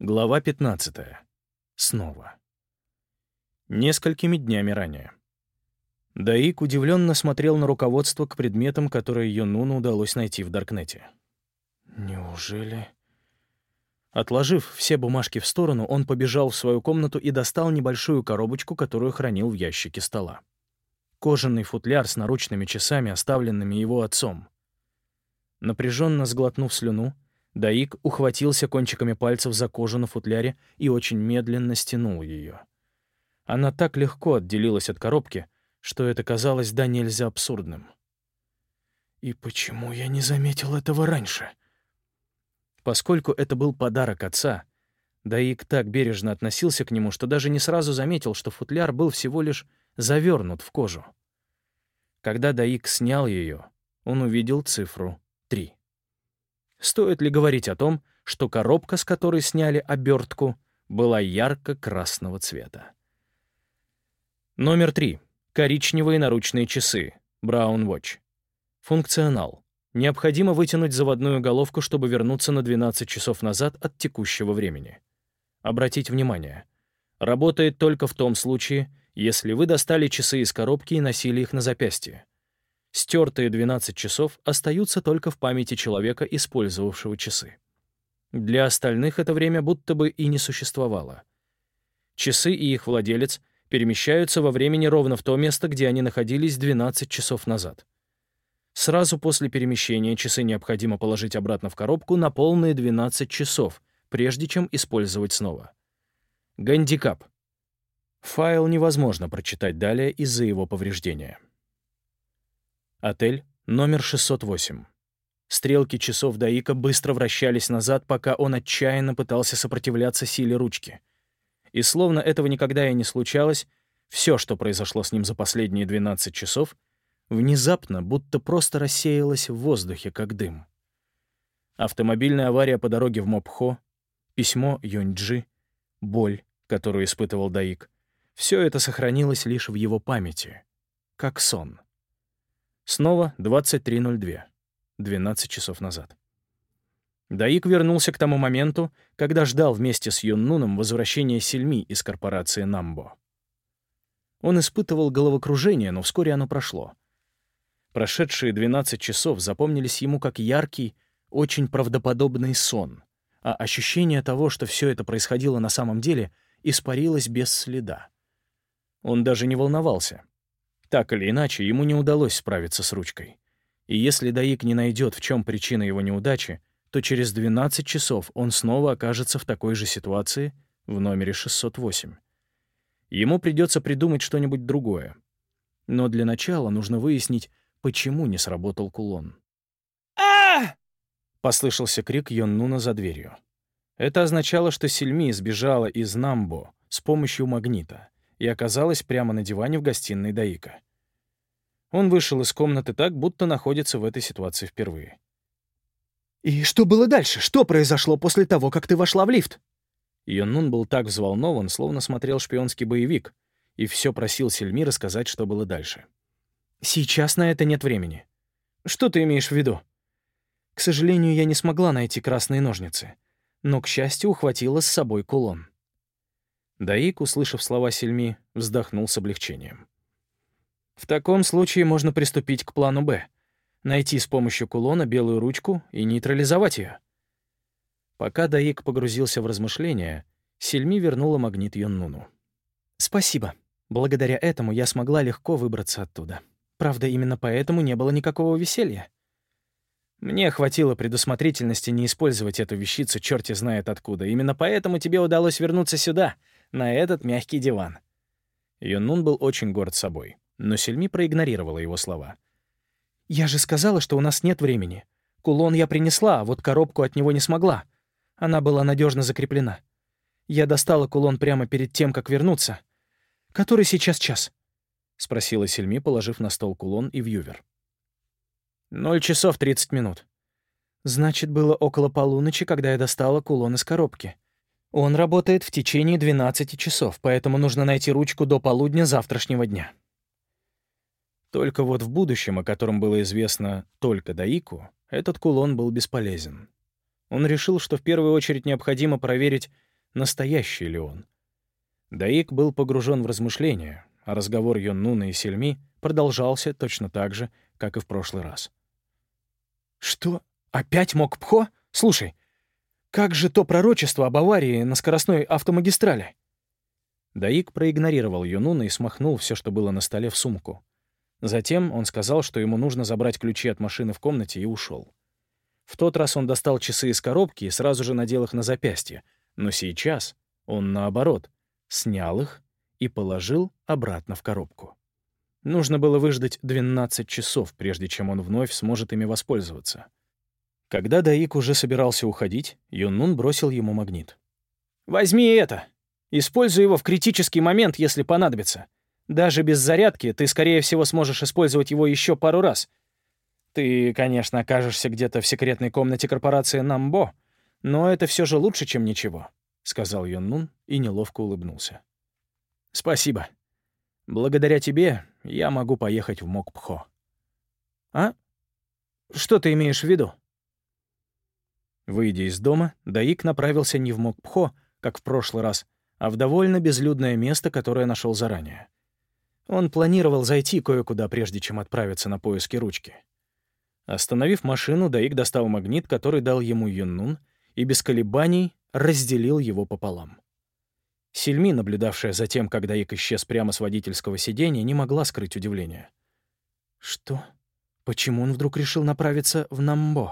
Глава 15. Снова. Несколькими днями ранее. Даик удивленно смотрел на руководство к предметам, которые Юннуну удалось найти в Даркнете. Неужели... Отложив все бумажки в сторону, он побежал в свою комнату и достал небольшую коробочку, которую хранил в ящике стола. Кожаный футляр с наручными часами, оставленными его отцом. Напряженно сглотнув слюну, Даик ухватился кончиками пальцев за кожу на футляре и очень медленно стянул ее. Она так легко отделилась от коробки, что это казалось да нельзя абсурдным. «И почему я не заметил этого раньше?» Поскольку это был подарок отца, Даик так бережно относился к нему, что даже не сразу заметил, что футляр был всего лишь завернут в кожу. Когда Даик снял ее, он увидел цифру 3. Стоит ли говорить о том, что коробка, с которой сняли обертку, была ярко-красного цвета? Номер 3. Коричневые наручные часы. Brown Watch. Функционал. Необходимо вытянуть заводную головку, чтобы вернуться на 12 часов назад от текущего времени. Обратить внимание. Работает только в том случае, если вы достали часы из коробки и носили их на запястье. Стертые 12 часов остаются только в памяти человека, использовавшего часы. Для остальных это время будто бы и не существовало. Часы и их владелец перемещаются во времени ровно в то место, где они находились 12 часов назад. Сразу после перемещения часы необходимо положить обратно в коробку на полные 12 часов, прежде чем использовать снова. Гандикап. Файл невозможно прочитать далее из-за его повреждения. Отель номер 608. Стрелки часов Даика быстро вращались назад, пока он отчаянно пытался сопротивляться силе ручки. И словно этого никогда и не случалось, все, что произошло с ним за последние 12 часов, внезапно будто просто рассеялось в воздухе, как дым. Автомобильная авария по дороге в Мопхо, письмо Юньджи, боль, которую испытывал Даик — все это сохранилось лишь в его памяти, как сон. Снова 23:02, 12 часов назад. Даик вернулся к тому моменту, когда ждал вместе с Юннуном возвращения Сильми из корпорации Намбо. Он испытывал головокружение, но вскоре оно прошло. Прошедшие 12 часов запомнились ему как яркий, очень правдоподобный сон, а ощущение того, что все это происходило на самом деле, испарилось без следа. Он даже не волновался. Так или иначе, ему не удалось справиться с ручкой. И если Даик не найдет, в чем причина его неудачи, то через 12 часов он снова окажется в такой же ситуации в номере 608. Ему придется придумать что-нибудь другое. Но для начала нужно выяснить, почему не сработал кулон. «А!» — послышался крик Йоннуна за дверью. Это означало, что Сильми сбежала из Намбо с помощью магнита и оказалась прямо на диване в гостиной Даика. Он вышел из комнаты так, будто находится в этой ситуации впервые. «И что было дальше? Что произошло после того, как ты вошла в лифт?» Йоннун был так взволнован, словно смотрел шпионский боевик, и все просил Сильми рассказать, что было дальше. «Сейчас на это нет времени. Что ты имеешь в виду?» К сожалению, я не смогла найти красные ножницы, но, к счастью, ухватила с собой кулон. Даик, услышав слова Сильми, вздохнул с облегчением. В таком случае можно приступить к плану «Б». Найти с помощью кулона белую ручку и нейтрализовать ее. Пока Даик погрузился в размышления, Сильми вернула магнит Йоннуну. «Спасибо. Благодаря этому я смогла легко выбраться оттуда. Правда, именно поэтому не было никакого веселья. Мне хватило предусмотрительности не использовать эту вещицу черти знает откуда. Именно поэтому тебе удалось вернуться сюда, на этот мягкий диван». Йоннун был очень горд собой, но Сильми проигнорировала его слова. «Я же сказала, что у нас нет времени. Кулон я принесла, а вот коробку от него не смогла. Она была надежно закреплена. Я достала кулон прямо перед тем, как вернуться. Который сейчас час?» — спросила Сильми, положив на стол кулон и вьювер. 0 часов 30 минут. Значит, было около полуночи, когда я достала кулон из коробки. Он работает в течение 12 часов, поэтому нужно найти ручку до полудня завтрашнего дня. Только вот в будущем, о котором было известно только Даику, этот кулон был бесполезен. Он решил, что в первую очередь необходимо проверить, настоящий ли он. Даик был погружен в размышления, а разговор Йоннуна и Сельми продолжался точно так же, как и в прошлый раз. «Что? Опять Мокпхо? Слушай, как же то пророчество об аварии на скоростной автомагистрали?» Даик проигнорировал Йоннуна и смахнул все, что было на столе, в сумку. Затем он сказал, что ему нужно забрать ключи от машины в комнате, и ушел. В тот раз он достал часы из коробки и сразу же надел их на запястье, но сейчас он, наоборот, снял их и положил обратно в коробку. Нужно было выждать 12 часов, прежде чем он вновь сможет ими воспользоваться. Когда Даик уже собирался уходить, Йоннун бросил ему магнит. «Возьми это. Используй его в критический момент, если понадобится. Даже без зарядки ты, скорее всего, сможешь использовать его еще пару раз. Ты, конечно, окажешься где-то в секретной комнате корпорации Намбо, но это все же лучше, чем ничего», — сказал Йоннун и неловко улыбнулся. «Спасибо. Благодаря тебе я могу поехать в Мокпхо». «А? Что ты имеешь в виду?» Выйдя из дома, Даик направился не в Мокпхо, как в прошлый раз, а в довольно безлюдное место, которое нашел заранее. Он планировал зайти кое-куда, прежде чем отправиться на поиски ручки. Остановив машину, Даик достал магнит, который дал ему Йоннун, и без колебаний разделил его пополам. Сельми, наблюдавшая за тем, как Даик исчез прямо с водительского сиденья, не могла скрыть удивление. «Что? Почему он вдруг решил направиться в Намбо?»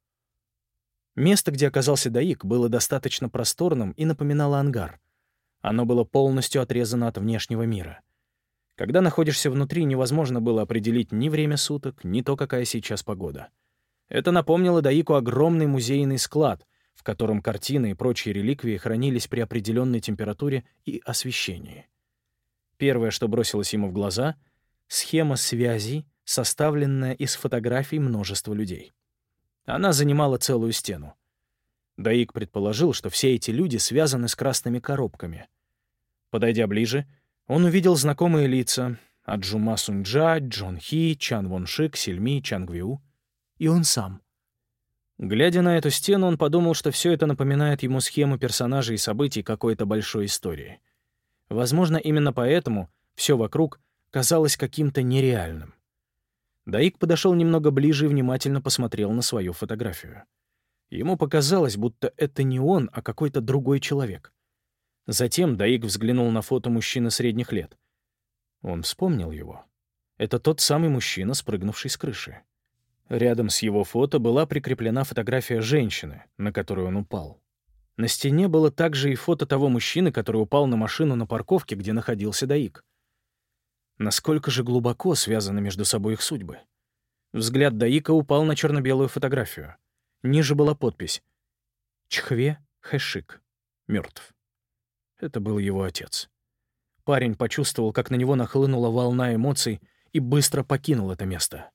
Место, где оказался Даик, было достаточно просторным и напоминало ангар. Оно было полностью отрезано от внешнего мира. Когда находишься внутри, невозможно было определить ни время суток, ни то, какая сейчас погода. Это напомнило Даику огромный музейный склад, в котором картины и прочие реликвии хранились при определенной температуре и освещении. Первое, что бросилось ему в глаза — схема связей, составленная из фотографий множества людей. Она занимала целую стену. Даик предположил, что все эти люди связаны с красными коробками. Подойдя ближе, он увидел знакомые лица — Аджума Сунджа, Джон Хи, Чан Вон Шик, Сельми, Чан Гвиу. И он сам. Глядя на эту стену, он подумал, что все это напоминает ему схему персонажей и событий какой-то большой истории. Возможно, именно поэтому все вокруг казалось каким-то нереальным. Даик подошел немного ближе и внимательно посмотрел на свою фотографию. Ему показалось, будто это не он, а какой-то другой человек. Затем Даик взглянул на фото мужчины средних лет. Он вспомнил его. Это тот самый мужчина, спрыгнувший с крыши. Рядом с его фото была прикреплена фотография женщины, на которую он упал. На стене было также и фото того мужчины, который упал на машину на парковке, где находился Даик. Насколько же глубоко связаны между собой их судьбы? Взгляд Даика упал на черно-белую фотографию. Ниже была подпись «Чхве Хэшик. Мертв». Это был его отец. Парень почувствовал, как на него нахлынула волна эмоций, и быстро покинул это место.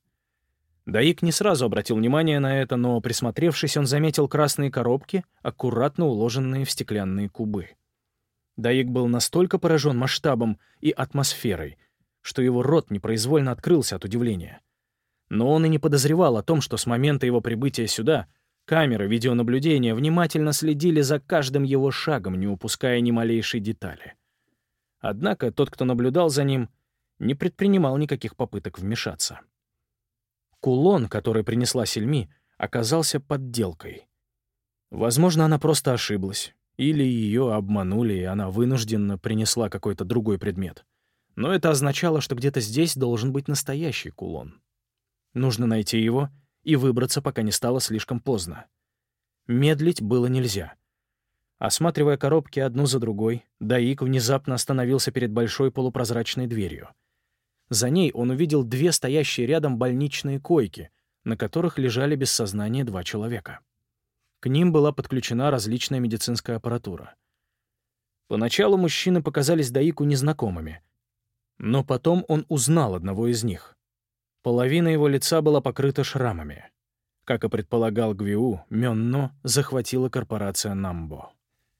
Даик не сразу обратил внимание на это, но, присмотревшись, он заметил красные коробки, аккуратно уложенные в стеклянные кубы. Даик был настолько поражен масштабом и атмосферой, что его рот непроизвольно открылся от удивления. Но он и не подозревал о том, что с момента его прибытия сюда камеры видеонаблюдения внимательно следили за каждым его шагом, не упуская ни малейшей детали. Однако тот, кто наблюдал за ним, не предпринимал никаких попыток вмешаться. Кулон, который принесла Сельми, оказался подделкой. Возможно, она просто ошиблась, или ее обманули, и она вынужденно принесла какой-то другой предмет. Но это означало, что где-то здесь должен быть настоящий кулон. Нужно найти его и выбраться, пока не стало слишком поздно. Медлить было нельзя. Осматривая коробки одну за другой, Даик внезапно остановился перед большой полупрозрачной дверью. За ней он увидел две стоящие рядом больничные койки, на которых лежали без сознания два человека. К ним была подключена различная медицинская аппаратура. Поначалу мужчины показались Даику незнакомыми, но потом он узнал одного из них. Половина его лица была покрыта шрамами. Как и предполагал Гвиу, Мённо захватила корпорация Намбо.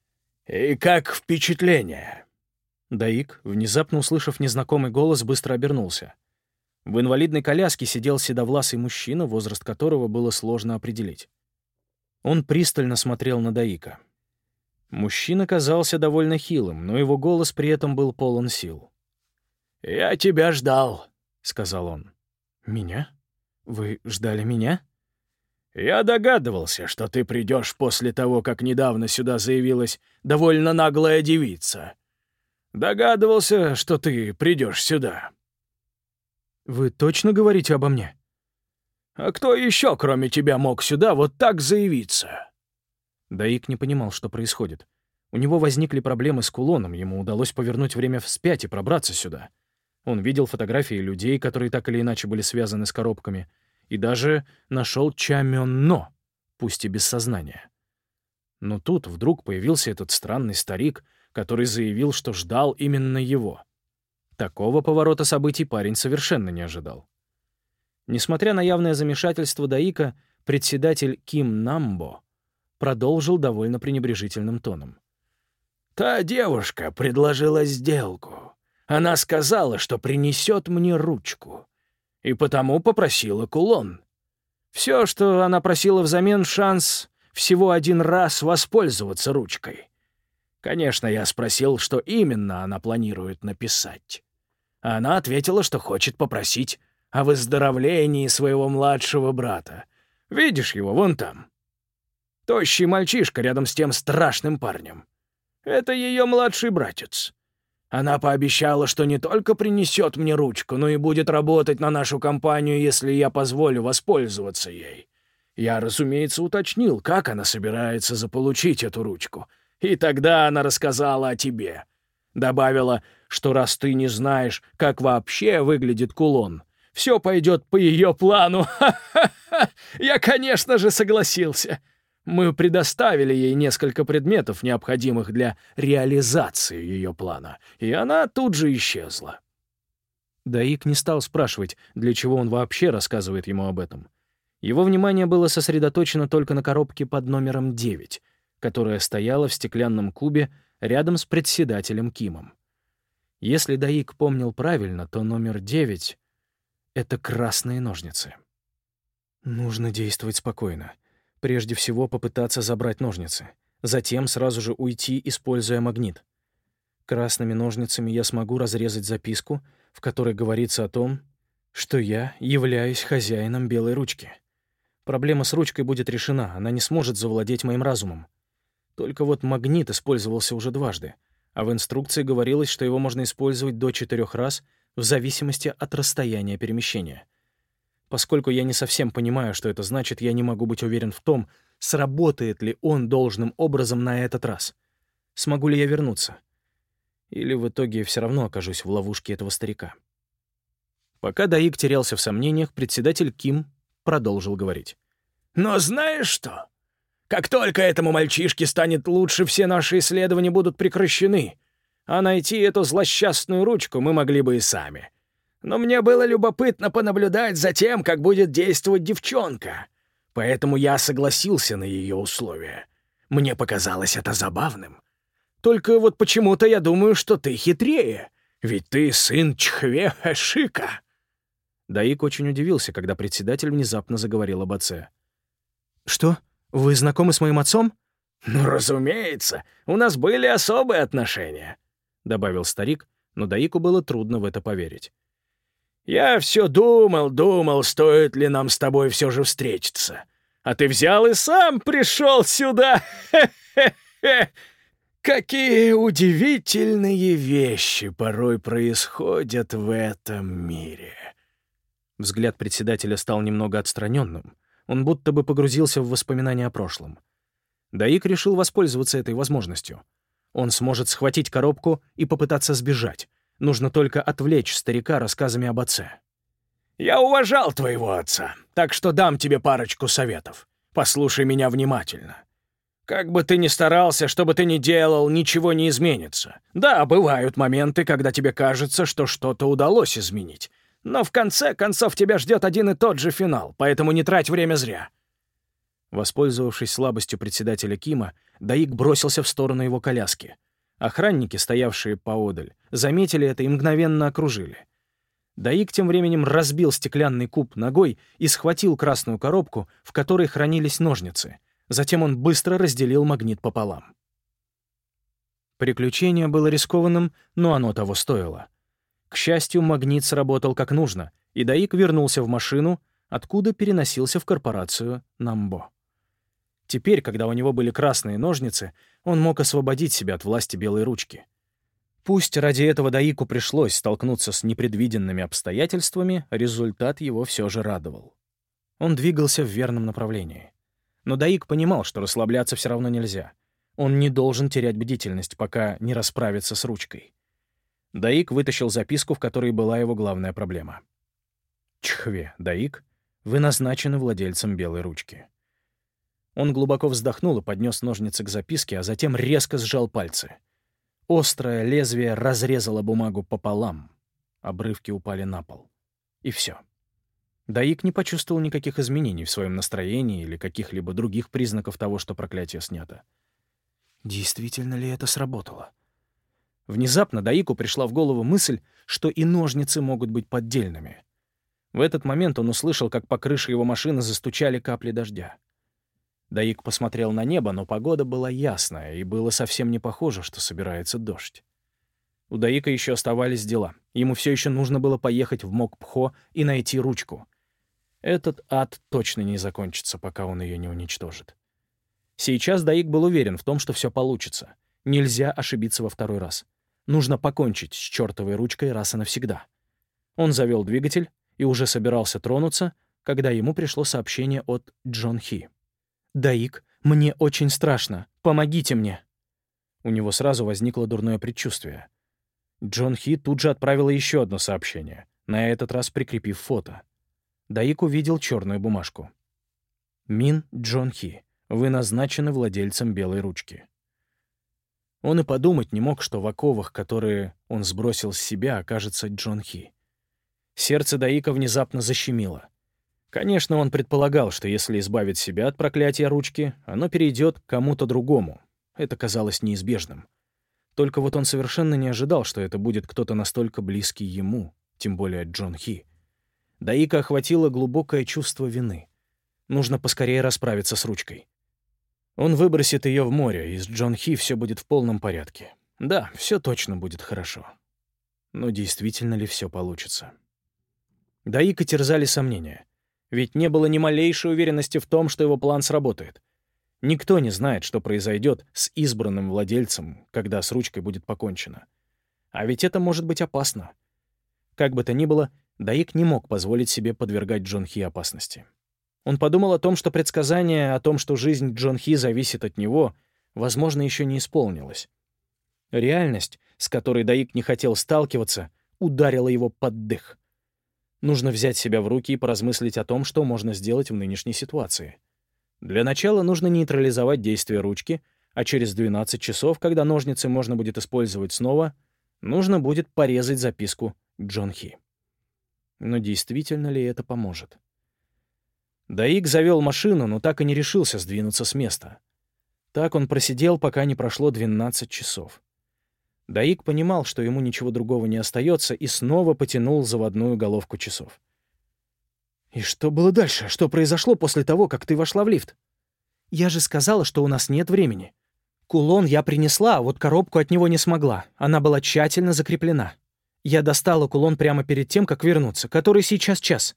«И как впечатление?» Даик, внезапно услышав незнакомый голос, быстро обернулся. В инвалидной коляске сидел седовласый мужчина, возраст которого было сложно определить. Он пристально смотрел на Даика. Мужчина казался довольно хилым, но его голос при этом был полон сил. «Я тебя ждал», — сказал он. «Меня? Вы ждали меня?» «Я догадывался, что ты придешь после того, как недавно сюда заявилась довольно наглая девица. Догадывался, что ты придешь сюда». «Вы точно говорите обо мне?» «А кто еще, кроме тебя, мог сюда вот так заявиться?» Даик не понимал, что происходит. У него возникли проблемы с кулоном, ему удалось повернуть время вспять и пробраться сюда. Он видел фотографии людей, которые так или иначе были связаны с коробками, и даже нашел Чамённо, пусть и без сознания. Но тут вдруг появился этот странный старик, который заявил, что ждал именно его. Такого поворота событий парень совершенно не ожидал. Несмотря на явное замешательство Даика, председатель Ким Намбо продолжил довольно пренебрежительным тоном. «Та девушка предложила сделку. Она сказала, что принесет мне ручку, и потому попросила кулон. Все, что она просила взамен, шанс всего один раз воспользоваться ручкой. Конечно, я спросил, что именно она планирует написать. Она ответила, что хочет попросить о выздоровлении своего младшего брата. Видишь его вон там? Тощий мальчишка рядом с тем страшным парнем. Это ее младший братец. Она пообещала, что не только принесет мне ручку, но и будет работать на нашу компанию, если я позволю воспользоваться ей. Я, разумеется, уточнил, как она собирается заполучить эту ручку. И тогда она рассказала о тебе. Добавила, что раз ты не знаешь, как вообще выглядит кулон, все пойдет по ее плану. Ха-ха-ха! Я, конечно же, согласился. Мы предоставили ей несколько предметов, необходимых для реализации ее плана, и она тут же исчезла. Даик не стал спрашивать, для чего он вообще рассказывает ему об этом. Его внимание было сосредоточено только на коробке под номером 9, которая стояла в стеклянном кубе рядом с председателем Кимом. Если Даик помнил правильно, то номер 9 — это красные ножницы. Нужно действовать спокойно. Прежде всего попытаться забрать ножницы, затем сразу же уйти, используя магнит. Красными ножницами я смогу разрезать записку, в которой говорится о том, что я являюсь хозяином белой ручки. Проблема с ручкой будет решена, она не сможет завладеть моим разумом. Только вот магнит использовался уже дважды, а в инструкции говорилось, что его можно использовать до 4 раз в зависимости от расстояния перемещения. Поскольку я не совсем понимаю, что это значит, я не могу быть уверен в том, сработает ли он должным образом на этот раз. Смогу ли я вернуться? Или в итоге все равно окажусь в ловушке этого старика? Пока Даик терялся в сомнениях, председатель Ким продолжил говорить. «Но знаешь что? Как только этому мальчишке станет лучше, все наши исследования будут прекращены, а найти эту злосчастную ручку мы могли бы и сами. Но мне было любопытно понаблюдать за тем, как будет действовать девчонка. Поэтому я согласился на ее условия. Мне показалось это забавным. Только вот почему-то я думаю, что ты хитрее, ведь ты сын Чхве Хэшика». Даик очень удивился, когда председатель внезапно заговорил об отце. «Что? Вы знакомы с моим отцом?» «Ну, разумеется, у нас были особые отношения», — добавил старик, но Даику было трудно в это поверить. «Я все думал, стоит ли нам с тобой все же встретиться. А ты взял и сам пришел сюда. Хе-хе-хе. Какие удивительные вещи порой происходят в этом мире». Взгляд председателя стал немного отстраненным. Он будто бы погрузился в воспоминания о прошлом. Даик решил воспользоваться этой возможностью. Он сможет схватить коробку и попытаться сбежать. Нужно только отвлечь старика рассказами об отце. «Я уважал твоего отца, так что дам тебе парочку советов. Послушай меня внимательно. Как бы ты ни старался, что бы ты ни делал, ничего не изменится. Да, бывают моменты, когда тебе кажется, что что-то удалось изменить. Но в конце концов тебя ждет один и тот же финал, поэтому не трать время зря». Воспользовавшись слабостью председателя Кима, Даик бросился в сторону его коляски. Охранники, стоявшие поодаль, заметили это и мгновенно окружили. Даик тем временем разбил стеклянный куб ногой и схватил красную коробку, в которой хранились ножницы. Затем он быстро разделил магнит пополам. Приключение было рискованным, но оно того стоило. К счастью, магнит сработал как нужно, и Даик вернулся в машину, откуда переносился в корпорацию Намбо. Теперь, когда у него были красные ножницы, он мог освободить себя от власти белой ручки. Пусть ради этого Даику пришлось столкнуться с непредвиденными обстоятельствами, результат его все же радовал. Он двигался в верном направлении. Но Даик понимал, что расслабляться все равно нельзя. Он не должен терять бдительность, пока не расправится с ручкой. Даик вытащил записку, в которой была его главная проблема. «Чхве, Даик, вы назначены владельцем белой ручки». Он глубоко вздохнул и поднес ножницы к записке, а затем резко сжал пальцы. Острое лезвие разрезало бумагу пополам. Обрывки упали на пол. И все. Даик не почувствовал никаких изменений в своем настроении или каких-либо других признаков того, что проклятие снято. Действительно ли это сработало? Внезапно Даику пришла в голову мысль, что и ножницы могут быть поддельными. В этот момент он услышал, как по крыше его машины застучали капли дождя. Даик посмотрел на небо, но погода была ясная, и было совсем не похоже, что собирается дождь. У Даика еще оставались дела. Ему все еще нужно было поехать в Мокпхо и найти ручку. Этот ад точно не закончится, пока он ее не уничтожит. Сейчас Даик был уверен в том, что все получится. Нельзя ошибиться во второй раз. Нужно покончить с чертовой ручкой раз и навсегда. Он завел двигатель и уже собирался тронуться, когда ему пришло сообщение от Джон Хи. «Даик, мне очень страшно. Помогите мне!» У него сразу возникло дурное предчувствие. Джон Хи тут же отправила еще одно сообщение, на этот раз прикрепив фото. Даик увидел черную бумажку. «Мин Джон Хи, вы назначены владельцем белой ручки». Он и подумать не мог, что в оковах, которые он сбросил с себя, окажется Джон Хи. Сердце Даика внезапно защемило. Конечно, он предполагал, что если избавить себя от проклятия ручки, оно перейдет к кому-то другому. Это казалось неизбежным. Только вот он совершенно не ожидал, что это будет кто-то настолько близкий ему, тем более Джон Хи. Даика охватило глубокое чувство вины. Нужно поскорее расправиться с ручкой. Он выбросит ее в море, и с Джон Хи все будет в полном порядке. Да, все точно будет хорошо. Но действительно ли все получится? Даика терзали сомнения. Ведь не было ни малейшей уверенности в том, что его план сработает. Никто не знает, что произойдет с избранным владельцем, когда с ручкой будет покончено. А ведь это может быть опасно. Как бы то ни было, Даик не мог позволить себе подвергать Джон Хи опасности. Он подумал о том, что предсказание о том, что жизнь Джон Хи зависит от него, возможно, еще не исполнилось. Реальность, с которой Даик не хотел сталкиваться, ударила его под дых. Нужно взять себя в руки и поразмыслить о том, что можно сделать в нынешней ситуации. Для начала нужно нейтрализовать действие ручки, а через 12 часов, когда ножницы можно будет использовать снова, нужно будет порезать записку Джон Хи. Но действительно ли это поможет? Даик завел машину, но так и не решился сдвинуться с места. Так он просидел, пока не прошло 12 часов. Даик понимал, что ему ничего другого не остается, и снова потянул заводную головку часов. «И что было дальше? Что произошло после того, как ты вошла в лифт?» «Я же сказала, что у нас нет времени. Кулон я принесла, а вот коробку от него не смогла. Она была тщательно закреплена. Я достала кулон прямо перед тем, как вернуться, который сейчас час».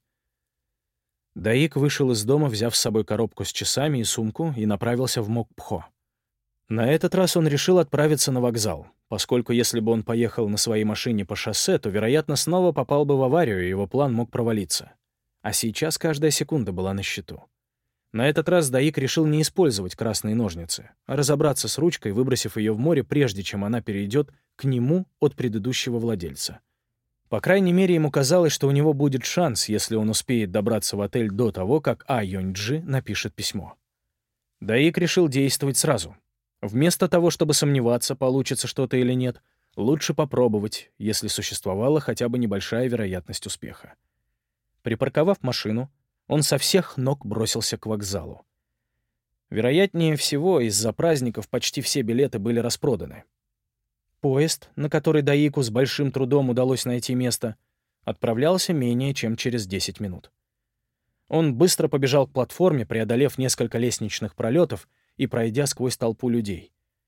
Даик вышел из дома, взяв с собой коробку с часами и сумку, и направился в Мокпхо. На этот раз он решил отправиться на вокзал, поскольку если бы он поехал на своей машине по шоссе, то, вероятно, снова попал бы в аварию, и его план мог провалиться. А сейчас каждая секунда была на счету. На этот раз Даик решил не использовать красные ножницы, а разобраться с ручкой, выбросив ее в море, прежде чем она перейдет к нему от предыдущего владельца. По крайней мере, ему казалось, что у него будет шанс, если он успеет добраться в отель до того, как А Йонджи напишет письмо. Даик решил действовать сразу. Вместо того, чтобы сомневаться, получится что-то или нет, лучше попробовать, если существовала хотя бы небольшая вероятность успеха. Припарковав машину, он со всех ног бросился к вокзалу. Вероятнее всего, из-за праздников почти все билеты были распроданы. Поезд, на который Даику с большим трудом удалось найти место, отправлялся менее чем через 10 минут. Он быстро побежал к платформе, преодолев несколько лестничных пролетов и пройдя сквозь толпу людей.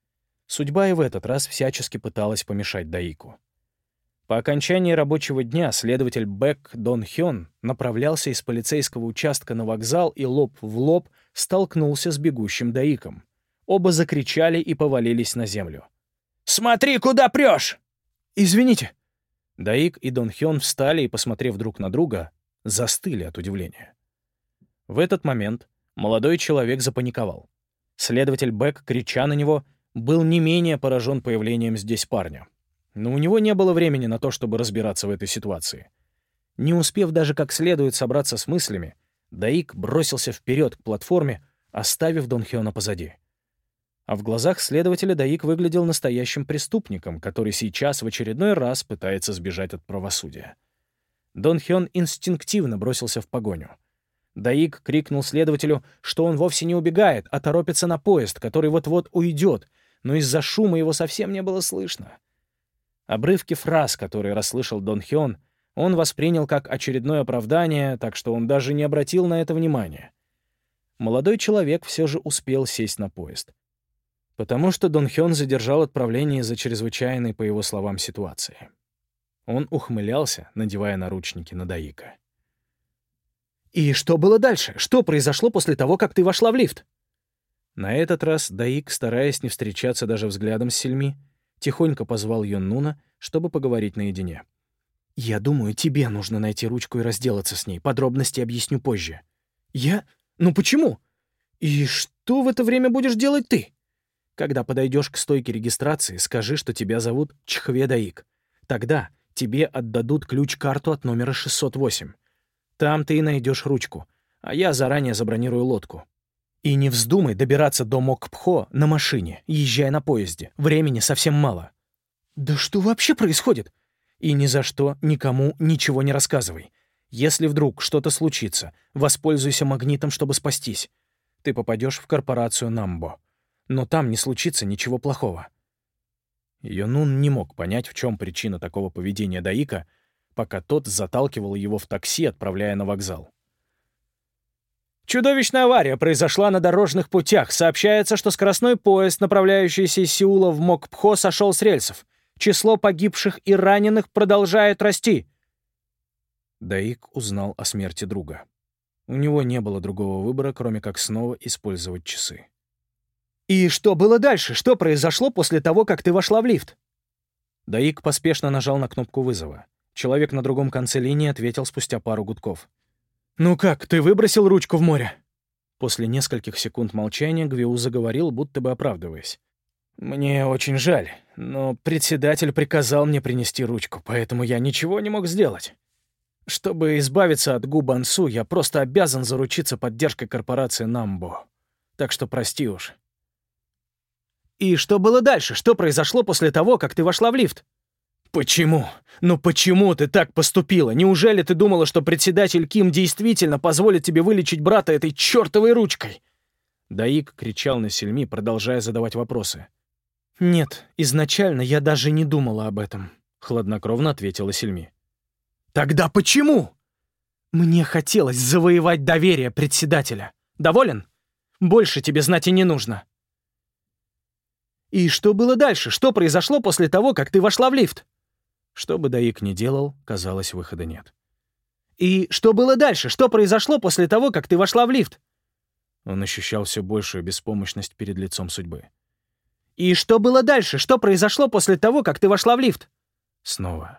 Судьба и в этот раз всячески пыталась помешать Даику. По окончании рабочего дня следователь Бэк Дон Хён направлялся из полицейского участка на вокзал и лоб в лоб столкнулся с бегущим Даиком. Оба закричали и повалились на землю. «Смотри, куда прешь!» «Извините!» Даик и Дон Хён встали и, посмотрев друг на друга, застыли от удивления. В этот момент молодой человек запаниковал. Следователь Бэк, крича на него, был не менее поражен появлением здесь парня. Но у него не было времени на то, чтобы разбираться в этой ситуации. Не успев даже как следует собраться с мыслями, Даик бросился вперед к платформе, оставив Дон Хёна позади. А в глазах следователя Даик выглядел настоящим преступником, который сейчас в очередной раз пытается сбежать от правосудия. Дон Хён инстинктивно бросился в погоню. Даик крикнул следователю, что он вовсе не убегает, а торопится на поезд, который вот-вот уйдет, но из-за шума его совсем не было слышно. Обрывки фраз, которые расслышал Дон Хён, он воспринял как очередное оправдание, так что он даже не обратил на это внимания. Молодой человек все же успел сесть на поезд, потому что Дон Хён задержал отправление из-за чрезвычайной, по его словам, ситуации. Он ухмылялся, надевая наручники на Даика. «И что было дальше? Что произошло после того, как ты вошла в лифт?» На этот раз Даик, стараясь не встречаться даже взглядом с Сильми, тихонько позвал Йон Нуна, чтобы поговорить наедине. «Я думаю, тебе нужно найти ручку и разделаться с ней. Подробности объясню позже». «Я? Ну почему? И что в это время будешь делать ты?» «Когда подойдешь к стойке регистрации, скажи, что тебя зовут Чхве Даик. Тогда тебе отдадут ключ-карту от номера 608. Там ты и найдешь ручку, а я заранее забронирую лодку. И не вздумай добираться до Мокпхо на машине, езжай на поезде. Времени совсем мало». «Да что вообще происходит?» «И ни за что никому ничего не рассказывай. Если вдруг что-то случится, воспользуйся магнитом, чтобы спастись. Ты попадешь в корпорацию Намбо. Но там не случится ничего плохого». Йонун не мог понять, в чем причина такого поведения Даика, пока тот заталкивал его в такси, отправляя на вокзал. Чудовищная авария произошла на дорожных путях. Сообщается, что скоростной поезд, направляющийся из Сеула в Мокпхо, сошел с рельсов. Число погибших и раненых продолжает расти. Даик узнал о смерти друга. У него не было другого выбора, кроме как снова использовать часы. «И что было дальше? Что произошло после того, как ты вошла в лифт?» Даик поспешно нажал на кнопку вызова. Человек на другом конце линии ответил спустя пару гудков. «Ну как, ты выбросил ручку в море?» После нескольких секунд молчания Гвиу заговорил, будто бы оправдываясь. «Мне очень жаль, но председатель приказал мне принести ручку, поэтому я ничего не мог сделать. Чтобы избавиться от Гу Бансу, я просто обязан заручиться поддержкой корпорации Намбо. Так что прости уж». «И что было дальше? Что произошло после того, как ты вошла в лифт?» «Почему? Ну почему ты так поступила? Неужели ты думала, что председатель Ким действительно позволит тебе вылечить брата этой чертовой ручкой?» Даик кричал на Сильми, продолжая задавать вопросы. «Нет, изначально я даже не думала об этом», — хладнокровно ответила Сильми. «Тогда почему?» «Мне хотелось завоевать доверие председателя. Доволен? Больше тебе знать и не нужно». «И что было дальше? Что произошло после того, как ты вошла в лифт?» Что бы Даик ни делал, казалось, выхода нет. «И что было дальше? Что произошло после того, как ты вошла в лифт?» Он ощущал все большую беспомощность перед лицом судьбы. «И что было дальше? Что произошло после того, как ты вошла в лифт?» Снова.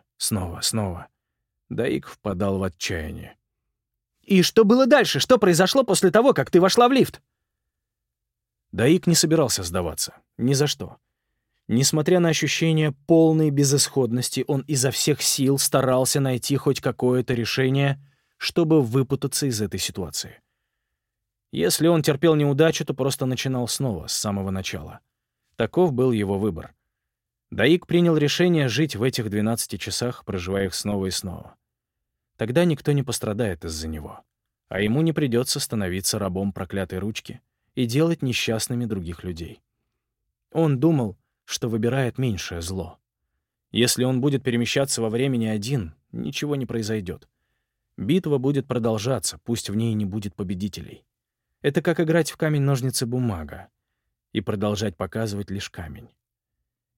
Даик впадал в отчаяние. «И что было дальше? Что произошло после того, как ты вошла в лифт?» Даик не собирался сдаваться. Ни за что. Несмотря на ощущение полной безысходности, он изо всех сил старался найти хоть какое-то решение, чтобы выпутаться из этой ситуации. Если он терпел неудачу, то просто начинал снова, с самого начала. Таков был его выбор. Даик принял решение жить в этих 12 часах, проживая их снова и снова. Тогда никто не пострадает из-за него, а ему не придется становиться рабом проклятой ручки и делать несчастными других людей. Он думал, что выбирает меньшее зло. Если он будет перемещаться во времени один, ничего не произойдет. Битва будет продолжаться, пусть в ней не будет победителей. Это как играть в камень-ножницы-бумага и продолжать показывать лишь камень.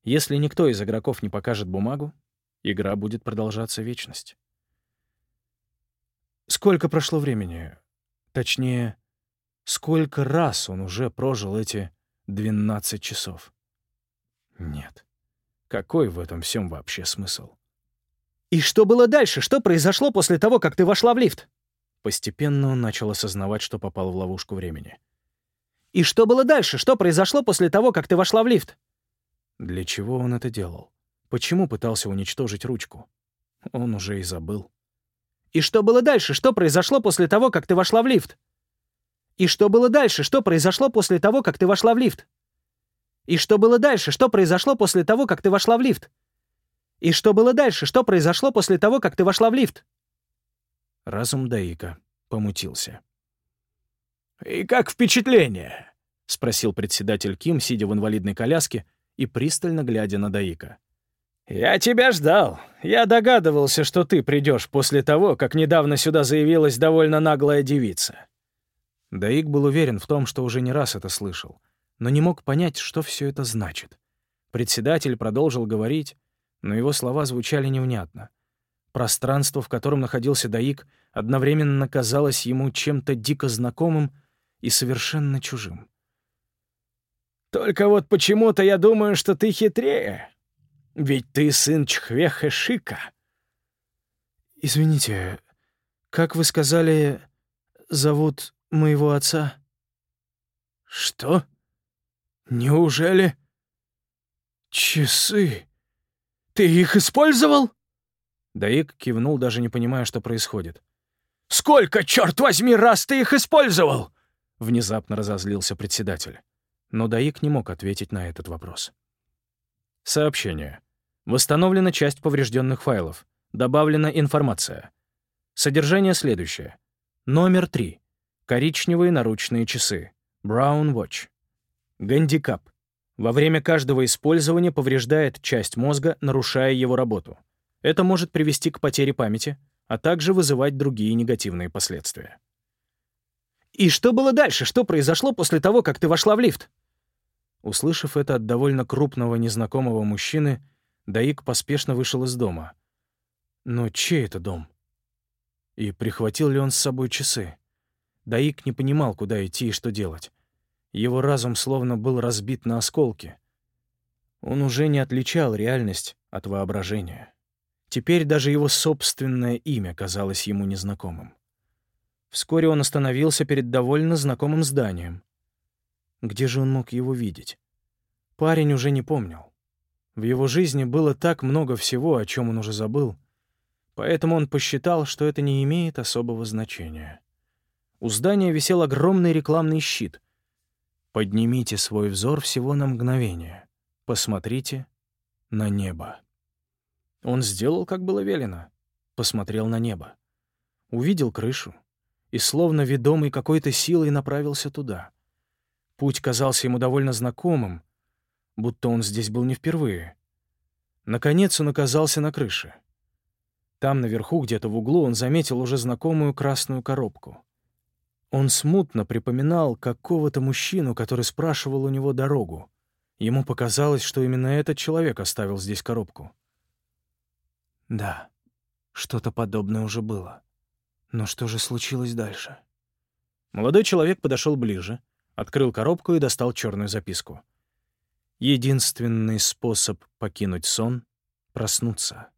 Если никто из игроков не покажет бумагу, игра будет продолжаться вечность. Сколько прошло времени? Точнее, сколько раз он уже прожил эти 12 часов? Нет. Какой в этом всем вообще смысл? «И что было дальше? Что произошло после того, как ты вошла в лифт?» Постепенно он начал осознавать, что попал в ловушку времени. «И что было дальше? Что произошло после того, как ты вошла в лифт?» Для чего он это делал? Почему пытался уничтожить ручку? Он уже и забыл. «И что было дальше? Что произошло после того, как ты вошла в лифт?» «И что было дальше? Что произошло после того, как ты вошла в лифт?» «И что было дальше? Что произошло после того, как ты вошла в лифт?» «И что было дальше? Что произошло после того, как ты вошла в лифт?» Разум Даика помутился. «И как впечатление?» — спросил председатель Ким, сидя в инвалидной коляске и пристально глядя на Даика. «Я тебя ждал. Я догадывался, что ты придешь после того, как недавно сюда заявилась довольно наглая девица». Даик был уверен в том, что уже не раз это слышал, но не мог понять, что все это значит. Председатель продолжил говорить, но его слова звучали невнятно. Пространство, в котором находился Даик, одновременно казалось ему чем-то дико знакомым и совершенно чужим. «Только вот почему-то я думаю, что ты хитрее. Ведь ты сын Чхве-Хэшика». «Извините, как вы сказали, зовут моего отца?» «Что? Неужели? Часы? Ты их использовал?» Даик кивнул, даже не понимая, что происходит. «Сколько, черт возьми, раз ты их использовал?» Внезапно разозлился председатель. Но Даик не мог ответить на этот вопрос. Сообщение. Восстановлена часть поврежденных файлов. Добавлена информация. Содержание следующее. Номер 3. Коричневые наручные часы. Brown Watch. Гандикап. Во время каждого использования повреждает часть мозга, нарушая его работу. Это может привести к потере памяти, а также вызывать другие негативные последствия. «И что было дальше? Что произошло после того, как ты вошла в лифт?» Услышав это от довольно крупного незнакомого мужчины, Даик поспешно вышел из дома. Но чей это дом? И прихватил ли он с собой часы? Даик не понимал, куда идти и что делать. Его разум словно был разбит на осколки. Он уже не отличал реальность от воображения. Теперь даже его собственное имя казалось ему незнакомым. Вскоре он остановился перед довольно знакомым зданием. Где же он мог его видеть? Парень уже не помнил. В его жизни было так много всего, о чем он уже забыл, поэтому он посчитал, что это не имеет особого значения. У здания висел огромный рекламный щит. «Поднимите свой взор всего на мгновение. Посмотрите на небо». Он сделал, как было велено. Посмотрел на небо. Увидел крышу и, словно ведомый какой-то силой, направился туда. Путь казался ему довольно знакомым, будто он здесь был не впервые. Наконец он оказался на крыше. Там, наверху, где-то в углу, он заметил уже знакомую красную коробку. Он смутно припоминал какого-то мужчину, который спрашивал у него дорогу. Ему показалось, что именно этот человек оставил здесь коробку. Да, что-то подобное уже было. Но что же случилось дальше? Молодой человек подошел ближе, открыл коробку и достал черную записку. Единственный способ покинуть сон — проснуться.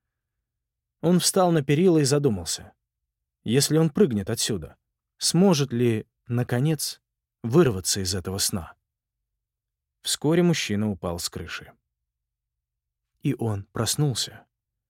Он встал на перила и задумался. Если он прыгнет отсюда, сможет ли, наконец, вырваться из этого сна? Вскоре мужчина упал с крыши. И он проснулся.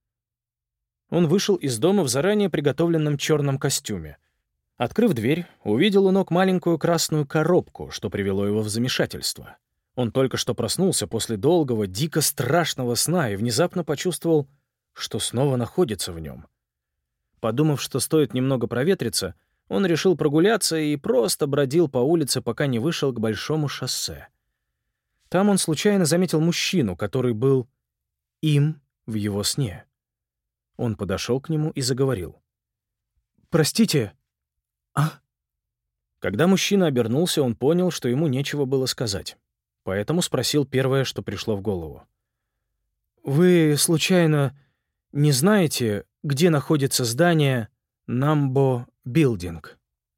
Он вышел из дома в заранее приготовленном черном костюме. Открыв дверь, увидел у ног маленькую красную коробку, что привело его в замешательство. Он только что проснулся после долгого, дико страшного сна и внезапно почувствовал, что снова находится в нем. Подумав, что стоит немного проветриться, он решил прогуляться и просто бродил по улице, пока не вышел к большому шоссе. Там он случайно заметил мужчину, который был им в его сне. Он подошел к нему и заговорил. «Простите, а?» Когда мужчина обернулся, он понял, что ему нечего было сказать. Поэтому спросил первое, что пришло в голову. «Вы, случайно, не знаете, где находится здание Намбо Билдинг?»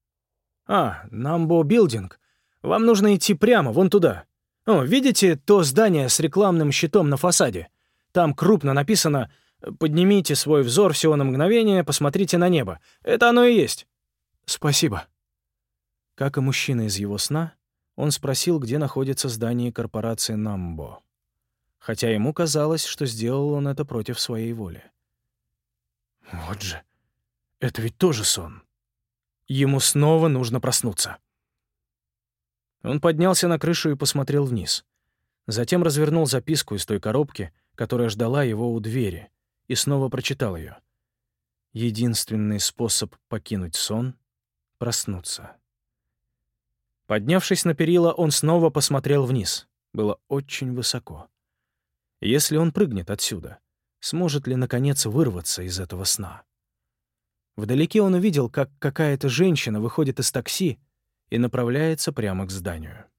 Намбо Билдинг. Вам нужно идти прямо, вон туда. О, видите то здание с рекламным щитом на фасаде? Там крупно написано «Поднимите свой взор всего на мгновение, посмотрите на небо». Это оно и есть. «Спасибо». Как и мужчина из его сна, он спросил, где находится здание корпорации Намбо. Хотя ему казалось, что сделал он это против своей воли. Вот же, это ведь тоже сон. Ему снова нужно проснуться. Он поднялся на крышу и посмотрел вниз. Затем развернул записку из той коробки, которая ждала его у двери, и снова прочитал ее. Единственный способ покинуть сон — проснуться. Поднявшись на перила, он снова посмотрел вниз. Было очень высоко. Если он прыгнет отсюда, сможет ли, наконец, вырваться из этого сна? Вдалеке он увидел, как какая-то женщина выходит из такси и направляется прямо к зданию.